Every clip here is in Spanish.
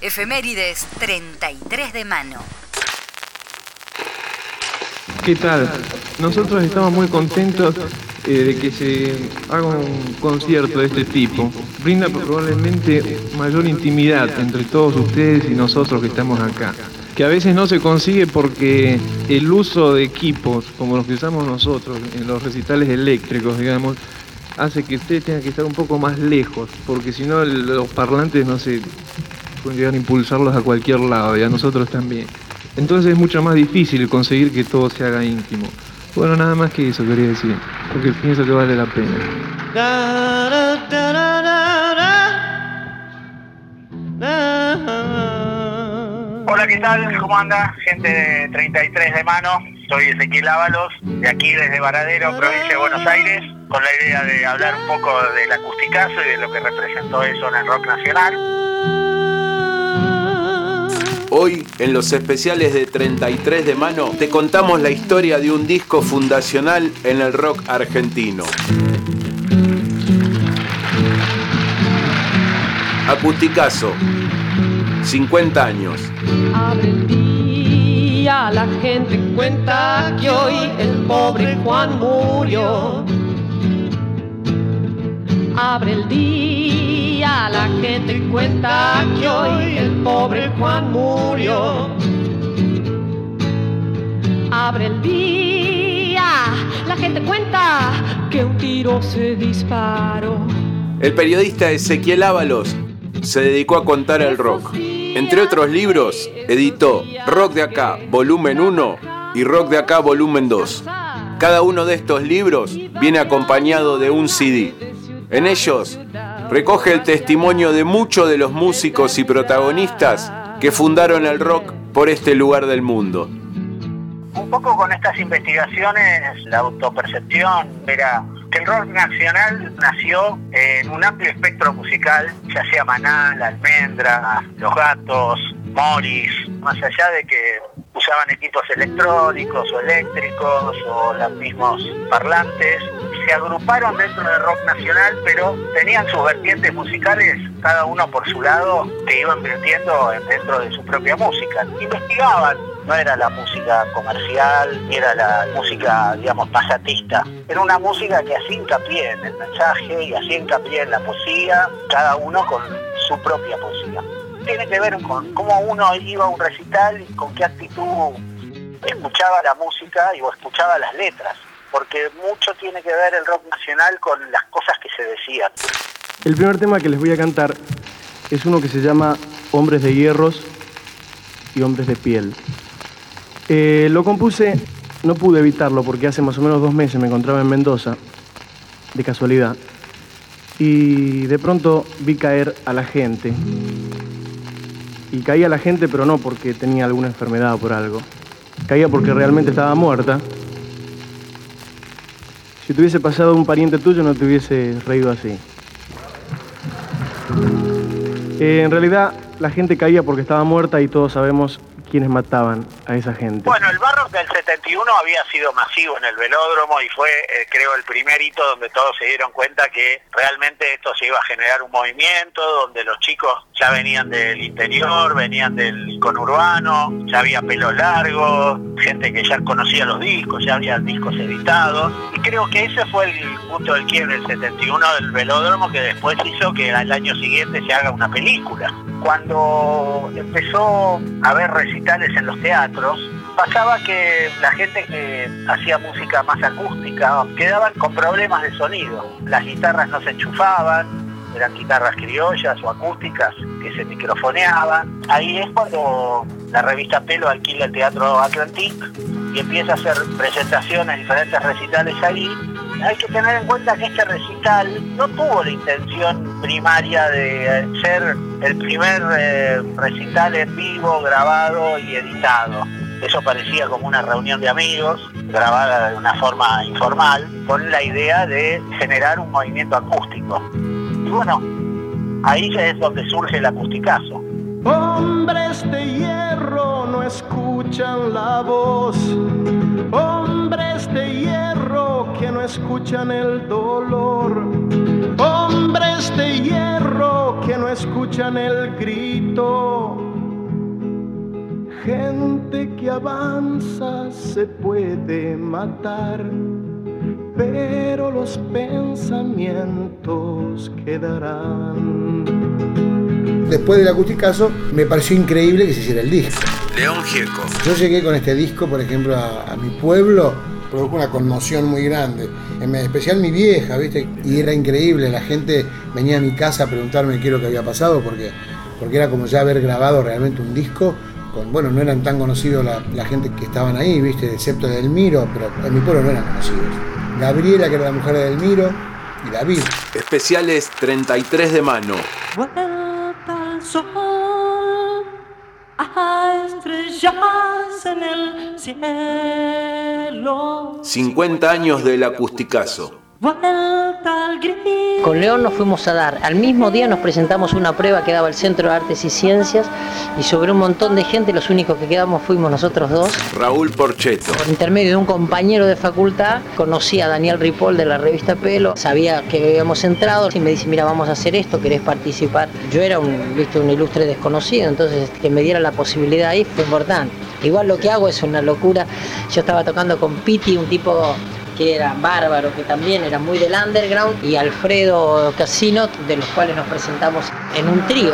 Efemérides 33 de mano. ¿Qué tal? Nosotros estamos muy contentos de que se haga un concierto de este tipo. Brinda probablemente mayor intimidad entre todos ustedes y nosotros que estamos acá, que a veces no se consigue porque el uso de equipos como los que usamos nosotros en los recitales eléctricos, digamos, hace que ustedes tengan que estar un poco más lejos, porque si no los parlantes no se pueden llegar a impulsarlos a cualquier lado, y a nosotros también. Entonces es mucho más difícil conseguir que todo se haga íntimo. Bueno, nada más que eso quería decir, porque pienso que vale la pena. Hola, ¿qué tal? ¿Cómo anda? Gente de 33 de mano. Soy Ezequiel Ábalos, de aquí desde Varadero, provincia de Buenos Aires, con la idea de hablar un poco del acusticazo y de lo que representó eso en el rock nacional. Hoy, en los especiales de 33 de mano, te contamos la historia de un disco fundacional en el rock argentino. Acusticazo, 50 años. Abre el día, la gente cuenta que hoy el pobre Juan murió. Abre el día, la gente cuenta que hoy el pobre Juan murió. Abre el día, la gente cuenta que un tiro se disparó. El periodista Ezequiel Ábalos se dedicó a contar el rock. Entre otros libros, editó Rock de Acá, volumen 1 y Rock de Acá, volumen 2. Cada uno de estos libros viene acompañado de un CD. En ellos recoge el testimonio de muchos de los músicos y protagonistas que fundaron el rock por este lugar del mundo. Un poco con estas investigaciones, la autopercepción era que el rock nacional nació en un amplio espectro musical, ya sea Maná, La Almendra, Los Gatos, Morris, más allá de que usaban equipos electrónicos o eléctricos o los mismos parlantes, se agruparon dentro del rock nacional, pero tenían sus vertientes musicales, cada uno por su lado, que iban vertiendo dentro de su propia música. Investigaban, no era la música comercial, ni era la música, digamos, pasatista. Era una música que hacía hincapié en el mensaje y hacía hincapié en la poesía, cada uno con su propia poesía. Tiene que ver con cómo uno iba a un recital y con qué actitud escuchaba la música o escuchaba las letras, porque mucho tiene que ver el rock nacional con las cosas que se decían. El primer tema que les voy a cantar es uno que se llama Hombres de Hierros y Hombres de Piel. Lo compuse, no pude evitarlo porque hace más o menos 2 meses me encontraba en Mendoza, de casualidad, y de pronto vi caer a la gente. Y caía la gente, pero no porque tenía alguna enfermedad o por algo. Caía porque realmente estaba muerta. Si te hubiese pasado un pariente tuyo, no te hubiese reído así. En realidad, la gente caía porque estaba muerta y todos sabemos quiénes mataban a esa gente. Bueno, el Barrock del 71 había sido masivo en el velódromo y fue, creo, el primer hito donde todos se dieron cuenta que realmente esto se iba a generar un movimiento, donde los chicos ya venían del interior, venían del conurbano, ya había pelo largo, gente que ya conocía los discos, ya había discos editados, y creo que ese fue el punto del quiebre del 71 del velódromo, que después hizo que al año siguiente se haga una película. Cuando empezó a haber recitales en los teatros, pasaba que la gente que hacía música más acústica quedaban con problemas de sonido. Las guitarras no se enchufaban, eran guitarras criollas o acústicas que se microfoneaban. Ahí es cuando la revista Pelo alquila el Teatro Atlantic y empieza a hacer presentaciones, diferentes recitales ahí. Hay que tener en cuenta que este recital no tuvo la intención primaria de ser el primer recital en vivo, grabado y editado. Eso parecía como una reunión de amigos, grabada de una forma informal, con la idea de generar un movimiento acústico. Y bueno, ahí ya es donde surge el acusticazo. Hombres de hierro no escuchan la voz, hombres de hierro que no escuchan el dolor, hombres de hierro que no escuchan el grito. Gente que avanza se puede matar, pero los pensamientos quedarán. Después del Acusticazo me pareció increíble que se hiciera el disco. León Gieco. Yo llegué con este disco, por ejemplo, a mi pueblo, produjo una conmoción muy grande, en especial mi vieja, ¿viste? Y era increíble, la gente venía a mi casa a preguntarme qué es lo que había pasado, porque era como ya haber grabado realmente un disco. Bueno, no eran tan conocidos la gente que estaban ahí, ¿viste? Excepto de Delmiro, pero en mi pueblo no eran conocidos. Gabriela, que era la mujer de Delmiro, y David. Especiales 33 de mano. Vuelta al sol, a estrellas en el cielo. 50 años del Acusticazo. Vuelta al gris. Con León nos fuimos a dar. Al mismo día nos presentamos una prueba que daba el Centro de Artes y Ciencias y sobre un montón de gente los únicos que quedamos fuimos nosotros dos. Raúl Porchetto. Por intermedio de un compañero de facultad conocí a Daniel Ripoll de la revista Pelo, sabía que habíamos entrado y me dice, mira, vamos a hacer esto, ¿querés participar? Yo era un ilustre desconocido, entonces que me diera la posibilidad ahí fue importante. Igual lo que hago es una locura. Yo estaba tocando con Piti, un tipo que era bárbaro, que también era muy del underground, y Alfredo Casino, de los cuales nos presentamos en un trío.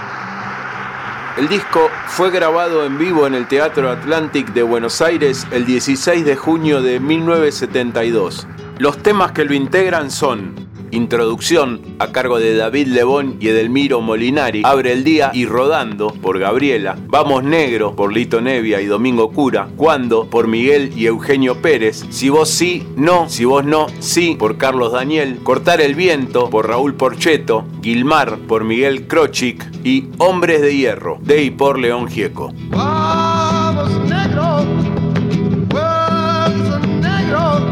El disco fue grabado en vivo en el Teatro Atlantic de Buenos Aires el 16 de junio de 1972. Los temas que lo integran son Introducción, a cargo de David Lebón y Edelmiro Molinari, Abre el Día y Rodando, por Gabriela, Vamos Negro, por Lito Nevia y Domingo Cura, Cuando, por Miguel y Eugenio Pérez, Si vos sí, no, si vos no, sí, por Carlos Daniel, Cortar el Viento, por Raúl Porchetto, Guilmar, por Miguel Krochik y Hombres de Hierro, de y por León Gieco. Vamos negro, fuerza negro,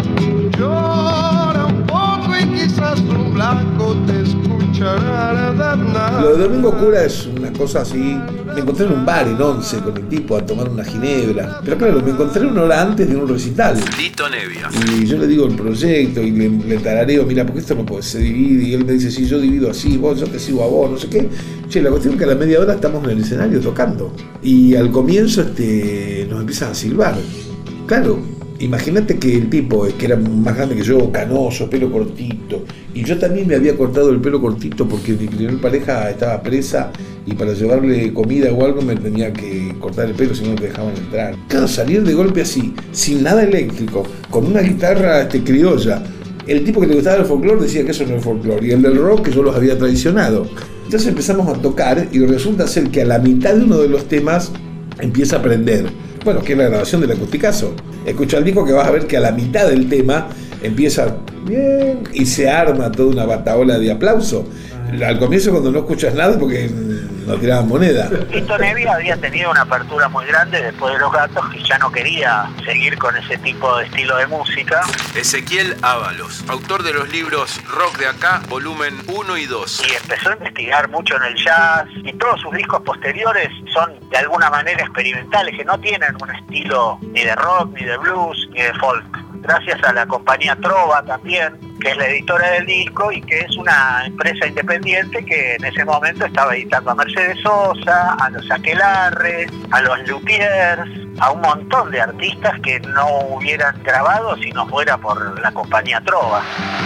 llora un poco y quizás un blanco te escuchará. Lo de Domingo Cura es una cosa así. Me encontré en un bar en Once con el tipo a tomar una ginebra. Pero claro, me encontré una hora antes de un recital. Lito Nevia. Y yo le digo el proyecto y le tarareo, mira, porque esto no se divide. Y él me dice, sí, yo divido así, yo te sigo a vos, no sé qué. Che, la cuestión es que a la media hora estamos en el escenario tocando. Y al comienzo nos empiezan a silbar. Claro, imagínate que el tipo, que era más grande que yo, canoso, pelo cortito, y yo también me había cortado el pelo cortito porque mi primer pareja estaba presa y para llevarle comida o algo me tenía que cortar el pelo si no te dejaban entrar. Claro, salir de golpe así, sin nada eléctrico, con una guitarra criolla. El tipo que le gustaba el folclore decía que eso no es folclore, y el del rock que yo los había traicionado. Entonces empezamos a tocar y resulta ser que a la mitad de uno de los temas empieza a aprender. Bueno, que es la grabación del Acusticazo. Escucha el disco que vas a ver que a la mitad del tema empieza bien y se arma toda una bataola de aplauso. Al comienzo cuando no escuchas nada porque no tiraban moneda. Lito Nevia había tenido una apertura muy grande después de Los Gatos, que ya no quería seguir con ese tipo de estilo de música. Ezequiel Ábalos, autor de los libros Rock de Acá, volumen 1 y 2. Y empezó a investigar mucho en el jazz, y todos sus discos posteriores son de alguna manera experimentales, que no tienen un estilo ni de rock, ni de blues, ni de folk. Gracias a la compañía Trova también, que es la editora del disco y que es una empresa independiente que en ese momento estaba editando a Mercedes Sosa, a los Aquelarre, a los Luthiers, a un montón de artistas que no hubieran grabado si no fuera por la compañía Trova.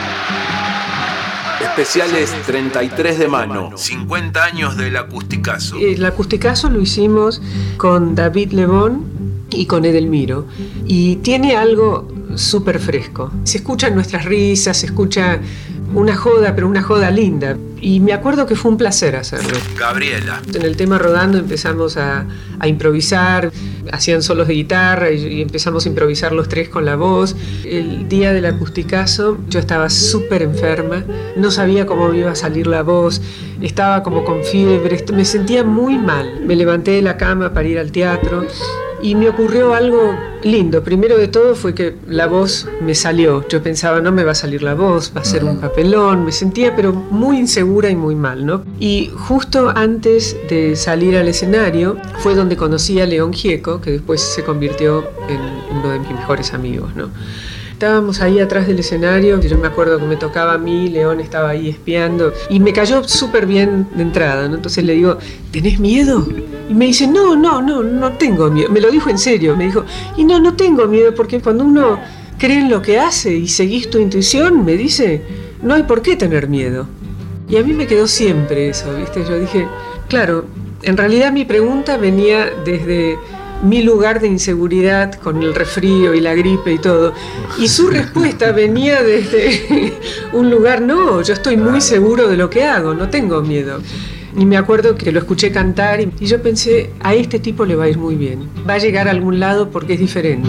Especiales 33 de mano, 50 años del Acusticazo. El Acusticazo lo hicimos con David Lebón y con Edelmiro, y tiene algo súper fresco. Se escuchan nuestras risas, se escucha una joda, pero una joda linda. Y me acuerdo que fue un placer hacerlo. Gabriela. En el tema Rodando empezamos a improvisar, hacían solos de guitarra y empezamos a improvisar los tres con la voz. El día del Acusticazo yo estaba súper enferma, no sabía cómo me iba a salir la voz, estaba como con fiebre, me sentía muy mal. Me levanté de la cama para ir al teatro y me ocurrió algo lindo. Primero de todo fue que la voz me salió. Yo pensaba, no me va a salir la voz, va a ser un papelón. Me sentía pero muy insegura y muy mal, ¿no? Y justo antes de salir al escenario fue donde conocí a León Gieco, que después se convirtió en uno de mis mejores amigos, ¿no? Estábamos ahí atrás del escenario, yo me acuerdo que me tocaba a mí, León estaba ahí espiando, y me cayó súper bien de entrada, ¿no? Entonces le digo, ¿tenés miedo? Y me dice, no tengo miedo. Me lo dijo en serio, me dijo, y no tengo miedo, porque cuando uno cree en lo que hace y seguís tu intuición, me dice, no hay por qué tener miedo. Y a mí me quedó siempre eso, ¿viste? Yo dije, claro, en realidad mi pregunta venía desde mi lugar de inseguridad con el resfrío y la gripe y todo. Y su respuesta venía desde un lugar, no, yo estoy muy seguro de lo que hago, no tengo miedo. Y me acuerdo que lo escuché cantar y yo pensé, a este tipo le va a ir muy bien. Va a llegar a algún lado porque es diferente.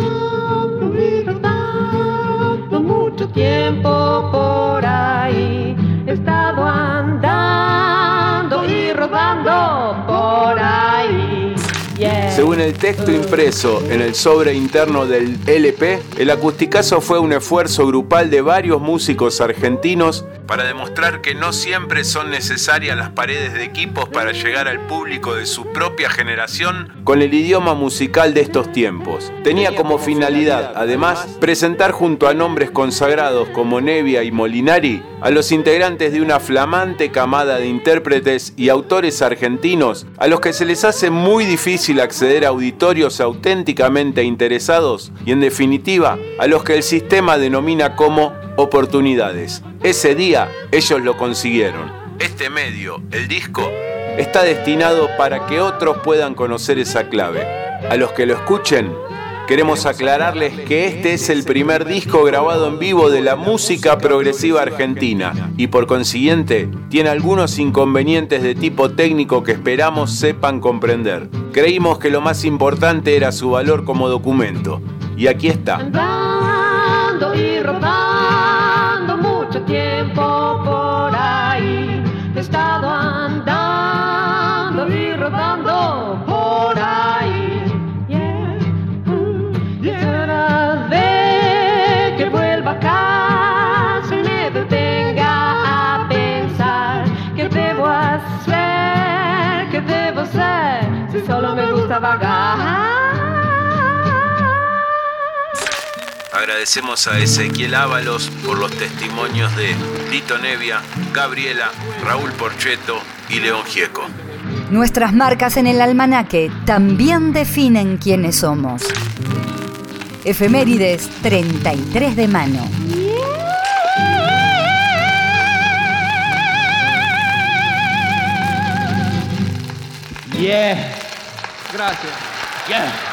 Mucho tiempo por ahí he estado andando y rodando por ahí. Yeah. Según el texto impreso en el sobre interno del LP, el acusticazo fue un esfuerzo grupal de varios músicos argentinos para demostrar que no siempre son necesarias las paredes de equipos para llegar al público de su propia generación con el idioma musical de estos tiempos. Tenía como finalidad, además, presentar junto a nombres consagrados como Nevia y Molinari a los integrantes de una flamante camada de intérpretes y autores argentinos a los que se les hace muy difícil acceder a auditorios auténticamente interesados y, en definitiva, a los que el sistema denomina como oportunidades. Ese día ellos lo consiguieron. Este medio, el disco, está destinado para que otros puedan conocer esa clave. A los que lo escuchen, queremos aclararles que este es el primer disco grabado en vivo de la música progresiva argentina y por consiguiente tiene algunos inconvenientes de tipo técnico que esperamos sepan comprender. Creímos que lo más importante era su valor como documento. Y aquí está. Andando y rodando mucho tiempo por ahí. He estado andando y rodando por ahí. Será de que vuelva a casa y me detenga a pensar qué debo hacer, qué debo ser, si solo me gusta vagar. Agradecemos a Ezequiel Ábalos por los testimonios de Lito Nevia, Gabriela, Raúl Porchetto y León Gieco. Nuestras marcas en el almanaque también definen quiénes somos. Efemérides 33 de mano. Yeah. Gracias. Yeah.